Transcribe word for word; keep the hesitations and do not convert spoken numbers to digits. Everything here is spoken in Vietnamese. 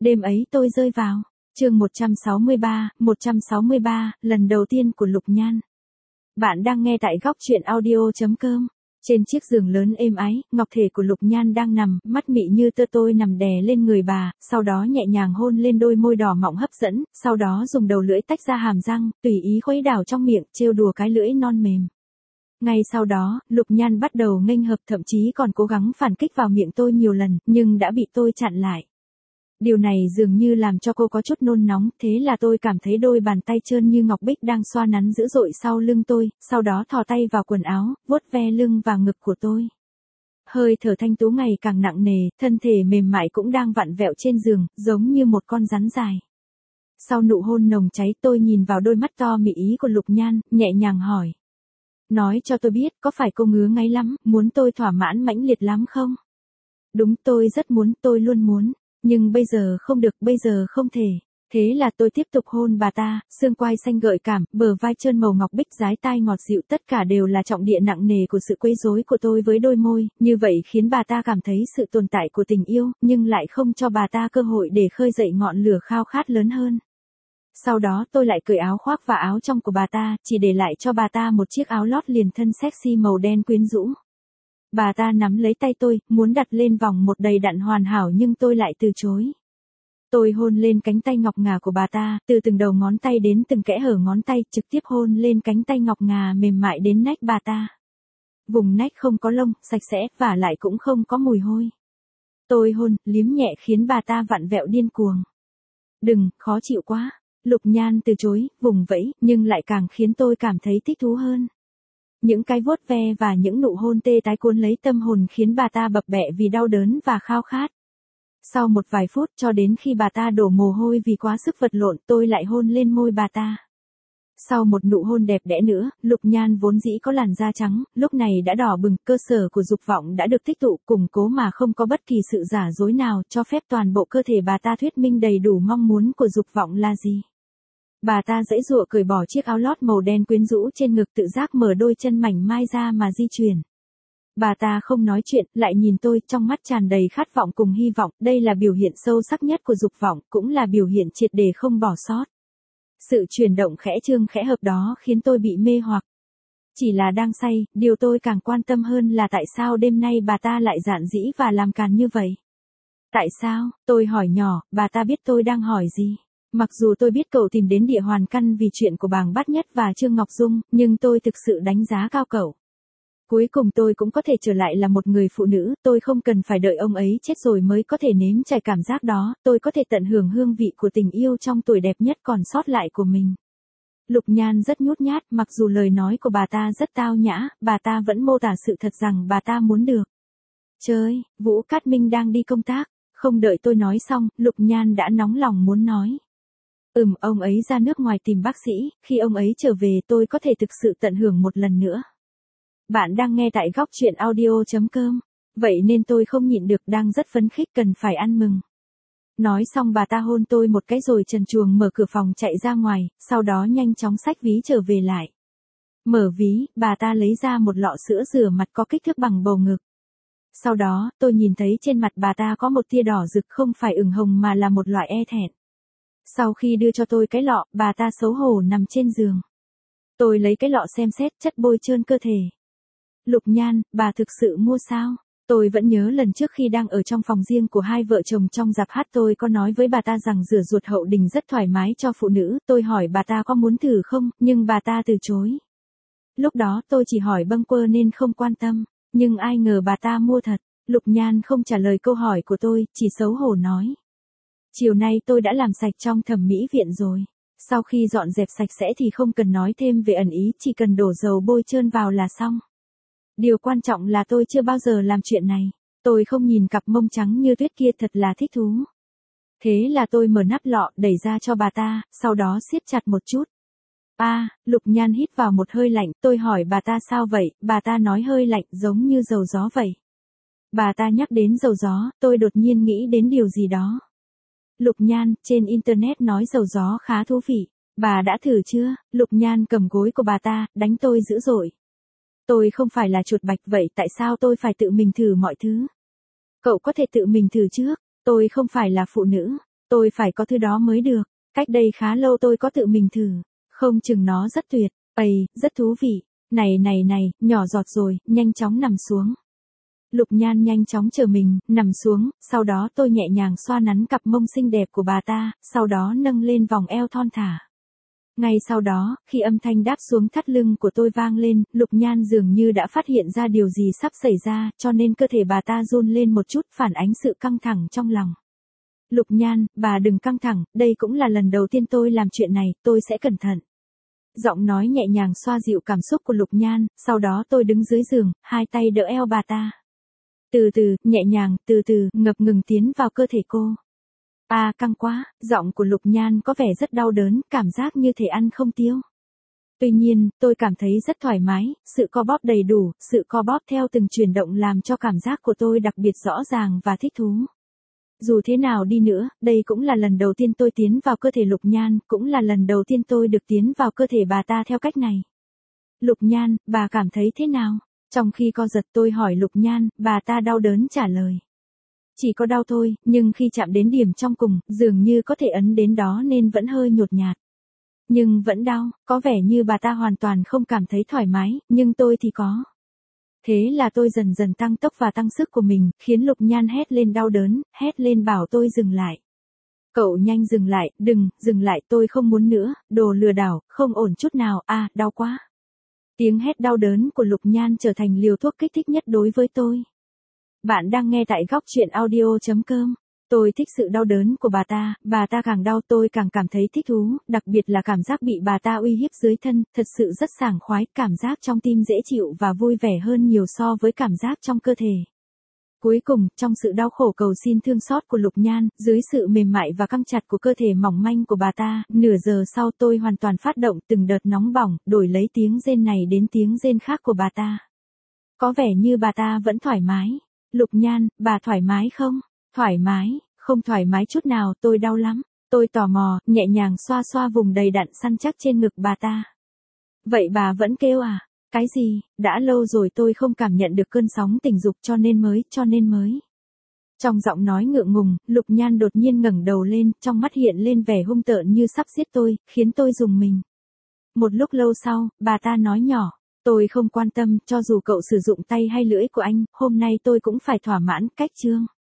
Đêm ấy tôi rơi vào. Chương một trăm sáu mươi ba, một trăm sáu mươi ba, lần đầu tiên của Lục Nhan. Bạn đang nghe tại góc truyện audio chấm com. Trên chiếc giường lớn êm ái, ngọc thể của Lục Nhan đang nằm, mắt mị như tơ, tôi nằm đè lên người bà, sau đó nhẹ nhàng hôn lên đôi môi đỏ mọng hấp dẫn, sau đó dùng đầu lưỡi tách ra hàm răng, tùy ý khuấy đảo trong miệng, trêu đùa cái lưỡi non mềm. Ngay sau đó, Lục Nhan bắt đầu nghênh hợp, thậm chí còn cố gắng phản kích vào miệng tôi nhiều lần, nhưng đã bị tôi chặn lại. Điều này dường như làm cho cô có chút nôn nóng, thế là tôi cảm thấy đôi bàn tay trơn như ngọc bích đang xoa nắn dữ dội sau lưng tôi, sau đó thò tay vào quần áo, vuốt ve lưng và ngực của tôi. Hơi thở thanh tú ngày càng nặng nề, thân thể mềm mại cũng đang vặn vẹo trên giường, giống như một con rắn dài. Sau nụ hôn nồng cháy, tôi nhìn vào đôi mắt to mị ý của Lục Nhan, nhẹ nhàng hỏi. Nói cho tôi biết, có phải cô ngứa ngáy lắm, muốn tôi thỏa mãn mãnh liệt lắm không? Đúng, tôi rất muốn, tôi luôn muốn. Nhưng bây giờ không được, bây giờ không thể. Thế là tôi tiếp tục hôn bà ta, xương quai xanh gợi cảm, bờ vai trơn màu ngọc bích, dái tai ngọt dịu, tất cả đều là trọng địa nặng nề của sự quấy rối của tôi với đôi môi, như vậy khiến bà ta cảm thấy sự tồn tại của tình yêu, nhưng lại không cho bà ta cơ hội để khơi dậy ngọn lửa khao khát lớn hơn. Sau đó tôi lại cởi áo khoác và áo trong của bà ta, chỉ để lại cho bà ta một chiếc áo lót liền thân sexy màu đen quyến rũ. Bà ta nắm lấy tay tôi, muốn đặt lên vòng một đầy đặn hoàn hảo nhưng tôi lại từ chối. Tôi hôn lên cánh tay ngọc ngà của bà ta, từ từng đầu ngón tay đến từng kẽ hở ngón tay, trực tiếp hôn lên cánh tay ngọc ngà mềm mại đến nách bà ta. Vùng nách không có lông, sạch sẽ, và lại cũng không có mùi hôi. Tôi hôn, liếm nhẹ khiến bà ta vặn vẹo điên cuồng. Đừng, khó chịu quá. Lục Nhan từ chối, vùng vẫy, nhưng lại càng khiến tôi cảm thấy thích thú hơn. Những cái vuốt ve và những nụ hôn tê tái cuốn lấy tâm hồn khiến bà ta bập bẹ vì đau đớn và khao khát. Sau một vài phút, cho đến khi bà ta đổ mồ hôi vì quá sức vật lộn, tôi lại hôn lên môi bà ta. Sau một nụ hôn đẹp đẽ nữa, Lục Nhan vốn dĩ có làn da trắng, lúc này đã đỏ bừng, cơ sở của dục vọng đã được tích tụ, củng cố mà không có bất kỳ sự giả dối nào, cho phép toàn bộ cơ thể bà ta thuyết minh đầy đủ mong muốn của dục vọng là gì. Bà ta giãy giụa cởi bỏ chiếc áo lót màu đen quyến rũ trên ngực, tự giác mở đôi chân mảnh mai ra mà di chuyển. Bà ta không nói chuyện, lại nhìn tôi, trong mắt tràn đầy khát vọng cùng hy vọng, đây là biểu hiện sâu sắc nhất của dục vọng, cũng là biểu hiện triệt để không bỏ sót. Sự chuyển động khẽ trương khẽ hợp đó khiến tôi bị mê hoặc. Chỉ là đang say, điều tôi càng quan tâm hơn là tại sao đêm nay bà ta lại dạn dĩ và làm càn như vậy. Tại sao? Tôi hỏi nhỏ, bà ta biết tôi đang hỏi gì. Mặc dù tôi biết cậu tìm đến Địa Hoàn Căn vì chuyện của Bàng Bát Nhất và Trương Ngọc Dung, nhưng tôi thực sự đánh giá cao cậu. Cuối cùng tôi cũng có thể trở lại là một người phụ nữ, tôi không cần phải đợi ông ấy chết rồi mới có thể nếm trải cảm giác đó, tôi có thể tận hưởng hương vị của tình yêu trong tuổi đẹp nhất còn sót lại của mình. Lục Nhan rất nhút nhát, mặc dù lời nói của bà ta rất tao nhã, bà ta vẫn mô tả sự thật rằng bà ta muốn được. Trời, Vũ Cát Minh đang đi công tác, không đợi tôi nói xong, Lục Nhan đã nóng lòng muốn nói. Ừm, ông ấy ra nước ngoài tìm bác sĩ, khi ông ấy trở về tôi có thể thực sự tận hưởng một lần nữa. Bạn đang nghe tại góc truyện audio chấm com, vậy nên tôi không nhịn được, đang rất phấn khích cần phải ăn mừng. Nói xong bà ta hôn tôi một cái rồi trần truồng mở cửa phòng chạy ra ngoài, sau đó nhanh chóng xách ví trở về lại. Mở ví, bà ta lấy ra một lọ sữa rửa mặt có kích thước bằng bầu ngực. Sau đó, tôi nhìn thấy trên mặt bà ta có một tia đỏ rực, không phải ửng hồng mà là một loại e thẹn. Sau khi đưa cho tôi cái lọ, bà ta xấu hổ nằm trên giường. Tôi lấy cái lọ xem xét, chất bôi trơn cơ thể. Lục Nhan, bà thực sự mua sao? Tôi vẫn nhớ lần trước khi đang ở trong phòng riêng của hai vợ chồng trong rạp hát, tôi có nói với bà ta rằng rửa ruột hậu đình rất thoải mái cho phụ nữ, tôi hỏi bà ta có muốn thử không, nhưng bà ta từ chối. Lúc đó tôi chỉ hỏi bâng quơ nên không quan tâm, nhưng ai ngờ bà ta mua thật. Lục Nhan không trả lời câu hỏi của tôi, chỉ xấu hổ nói. Chiều nay tôi đã làm sạch trong thẩm mỹ viện rồi. Sau khi dọn dẹp sạch sẽ thì không cần nói thêm về ẩn ý, chỉ cần đổ dầu bôi trơn vào là xong. Điều quan trọng là tôi chưa bao giờ làm chuyện này. Tôi không nhìn cặp mông trắng như tuyết kia, thật là thích thú. Thế là tôi mở nắp lọ, đẩy ra cho bà ta, sau đó siết chặt một chút. A, à, Lục Nhan hít vào một hơi lạnh, tôi hỏi bà ta sao vậy, bà ta nói hơi lạnh giống như dầu gió vậy. Bà ta nhắc đến dầu gió, tôi đột nhiên nghĩ đến điều gì đó. Lục Nhan, trên internet nói dầu gió khá thú vị, bà đã thử chưa? Lục Nhan cầm gối của bà ta, đánh tôi dữ dội. Tôi không phải là chuột bạch, vậy tại sao tôi phải tự mình thử mọi thứ? Cậu có thể tự mình thử trước, tôi không phải là phụ nữ. Tôi phải có thứ đó mới được. Cách đây khá lâu tôi có tự mình thử. Không chừng nó rất tuyệt. Ây, rất thú vị. Này này này, nhỏ giọt rồi, nhanh chóng nằm xuống. Lục Nhan nhanh chóng chờ mình, nằm xuống, sau đó tôi nhẹ nhàng xoa nắn cặp mông xinh đẹp của bà ta, sau đó nâng lên vòng eo thon thả. Ngay sau đó, khi âm thanh đáp xuống thắt lưng của tôi vang lên, Lục Nhan dường như đã phát hiện ra điều gì sắp xảy ra, cho nên cơ thể bà ta run lên một chút, phản ánh sự căng thẳng trong lòng. Lục Nhan, bà đừng căng thẳng, đây cũng là lần đầu tiên tôi làm chuyện này, tôi sẽ cẩn thận. Giọng nói nhẹ nhàng xoa dịu cảm xúc của Lục Nhan, sau đó tôi đứng dưới giường, hai tay đỡ eo bà ta. Từ từ, nhẹ nhàng, từ từ, ngập ngừng tiến vào cơ thể cô. À, căng quá, giọng của Lục Nhan có vẻ rất đau đớn, cảm giác như thể ăn không tiêu. Tuy nhiên, tôi cảm thấy rất thoải mái, sự co bóp đầy đủ, sự co bóp theo từng chuyển động làm cho cảm giác của tôi đặc biệt rõ ràng và thích thú. Dù thế nào đi nữa, đây cũng là lần đầu tiên tôi tiến vào cơ thể Lục Nhan, cũng là lần đầu tiên tôi được tiến vào cơ thể bà ta theo cách này. Lục Nhan, bà cảm thấy thế nào? Trong khi co giật tôi hỏi Lục Nhan, bà ta đau đớn trả lời. Chỉ có đau thôi, nhưng khi chạm đến điểm trong cùng, dường như có thể ấn đến đó nên vẫn hơi nhột nhạt. Nhưng vẫn đau, có vẻ như bà ta hoàn toàn không cảm thấy thoải mái, nhưng tôi thì có. Thế là tôi dần dần tăng tốc và tăng sức của mình, khiến Lục Nhan hét lên đau đớn, hét lên bảo tôi dừng lại. Cậu nhanh dừng lại, đừng, dừng lại, tôi không muốn nữa, đồ lừa đảo, không ổn chút nào, à, đau quá. Tiếng hét đau đớn của Lục Nhan trở thành liều thuốc kích thích nhất đối với tôi. Bạn đang nghe tại góc truyện audio chấm com. Tôi thích sự đau đớn của bà ta, bà ta càng đau tôi càng cảm thấy thích thú, đặc biệt là cảm giác bị bà ta uy hiếp dưới thân, thật sự rất sảng khoái, cảm giác trong tim dễ chịu và vui vẻ hơn nhiều so với cảm giác trong cơ thể. Cuối cùng, trong sự đau khổ cầu xin thương xót của Lục Nhan, dưới sự mềm mại và căng chặt của cơ thể mỏng manh của bà ta, nửa giờ sau tôi hoàn toàn phát động từng đợt nóng bỏng, đổi lấy tiếng rên này đến tiếng rên khác của bà ta. Có vẻ như bà ta vẫn thoải mái. Lục Nhan, bà thoải mái không? Thoải mái, không thoải mái chút nào, tôi đau lắm. Tôi tò mò, nhẹ nhàng xoa xoa vùng đầy đặn săn chắc trên ngực bà ta. Vậy bà vẫn kêu à? Cái gì? Đã lâu rồi tôi không cảm nhận được cơn sóng tình dục cho nên mới, cho nên mới. Trong giọng nói ngượng ngùng, Lục Nhan đột nhiên ngẩng đầu lên, trong mắt hiện lên vẻ hung tợn như sắp giết tôi, khiến tôi rùng mình. Một lúc lâu sau, bà ta nói nhỏ. Tôi không quan tâm, cho dù cậu sử dụng tay hay lưỡi của anh, hôm nay tôi cũng phải thỏa mãn, cách chương.